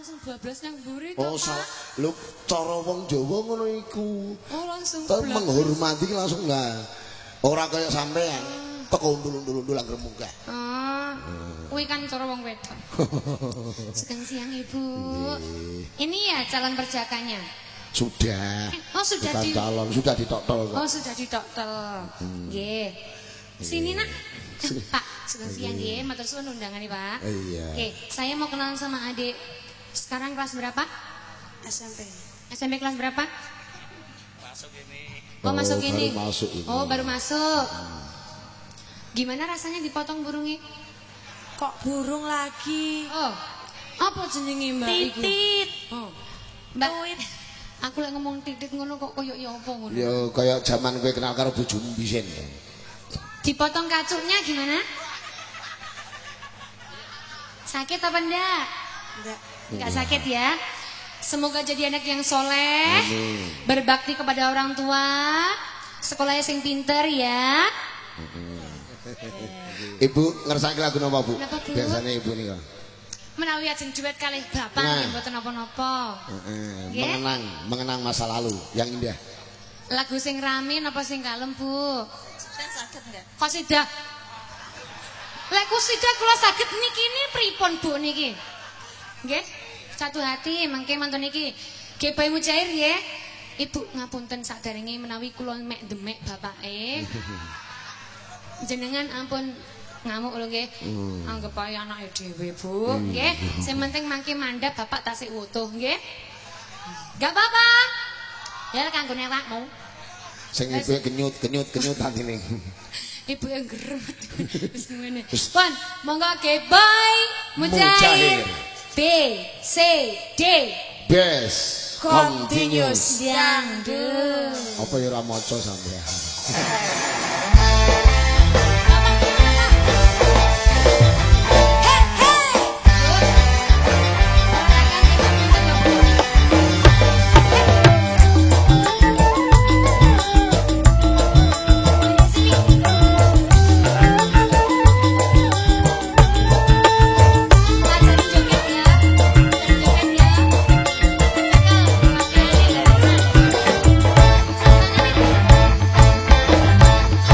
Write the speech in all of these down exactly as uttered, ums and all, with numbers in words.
langsung bablas nang mburi Oh, lho cara wong Jawa ngono iku. Oh, langsung Ter menghormati langsung enggak. Ora kaya sampean. Teko undul-undul anggere munggah. Oh. Kuwi kan cara wong wedok. Sedang siang Ibu. Ini ya calon perjakanya. Sudah. Oh, sudah Bukan di calon, sudah ditoktel kok. Oh, sudah ditoktel. Nggih. Sini nak. Pak, sedang siang nggih, matur suwun undangannya, Pak. Iya. Oke, saya mau kenalan sama adik. Sekarang kelas berapa? S M P. S M P kelas berapa? Masuk ini. Oh, masuk baru ini. masuk ini. Oh, baru masuk. Gimana rasanya dipotong burungnya? Kok burung lagi? Oh, apa jenenge Mbak iku? Titit. Oh. Mbak, aku lek ngomong titit ngono kok koyo ya apa ngono? Ya kaya zaman kowe kenal karo bojomu biyen. Dipotong kacuknya gimana? Sakit apa enggak? Enggak. Enggak sakit ya. Semoga jadi anak yang soleh, Amin. berbakti kepada orang tua, sekolahnya sing pinter ya. Ibu ngersake lagu napa, Bu? Napa, Bu? Biasane ibu nika. Menawi ajeng duet kalih bapak Nah. nggih mboten napa-napa. Heeh, Nggih. mengenang, mengenang masa lalu yang indah. Lagu sing rame napa sing kalem, Bu? Saya sakit enggak? Qasidah. Lek qasidah kula saged niki ini pripun, Bu niki? Nggih. Satu hati mangke mantun niki. Nggih Bae Mujair nggih. Ibu ngapunten sakderenge menawi kula mek demek bapake. Jenengan ampun ngamuk lho nggih. Hmm. Anggap ae anake dhewe, Bu. Nggih. Sing penting mangke mandhap bapak tasik wutuh nggih. Enggak apa-apa. Ya kanggone awakmu. Sing ibu kenyut, kenyut, kenyut atine. Ibu yang gerem. Wis ngene. Pon, monggo nggih Boy Mujair. Mujair. B C D Best Continuous Dangdut. Apa ya ora maca sampean? Joget ya.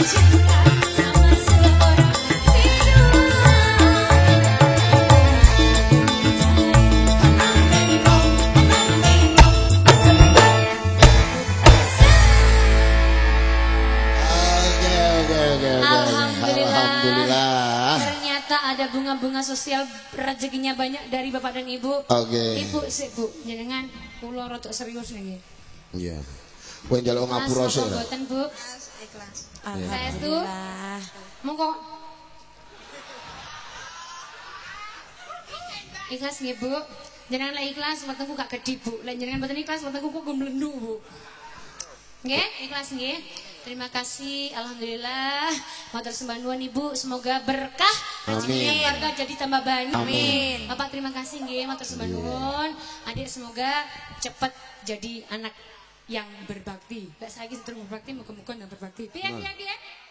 Ada bunga-bunga sosial rezekinya banyak dari Bapak dan Ibu. Oke. Okay. Ibu sih Bu, jangan kula rotok serius nih. Iya. Kowe njaluk ngapura sih. Mas mboten Bu? Ikhlas. Alhamdulillah. Monggo. Ikhlas nggih Bu. Jangan lek ikhlas wetengku gak gedhi Bu. Lek jenengan mboten ikhlas wetengku kok mlendu Bu. Nggih, ikhlas nggih. Terima kasih, alhamdulillah. Matur sembah nuwun Ibu, semoga berkah rezekinya keluarga jadi tambah banyak. Amin. Bapak terima kasih nggih, matur sembah nuwun. Adik semoga cepat jadi anak yang berbakti. Lek saiki sedurung berbakti, muga-muga nang berbakti. Piye piye piye?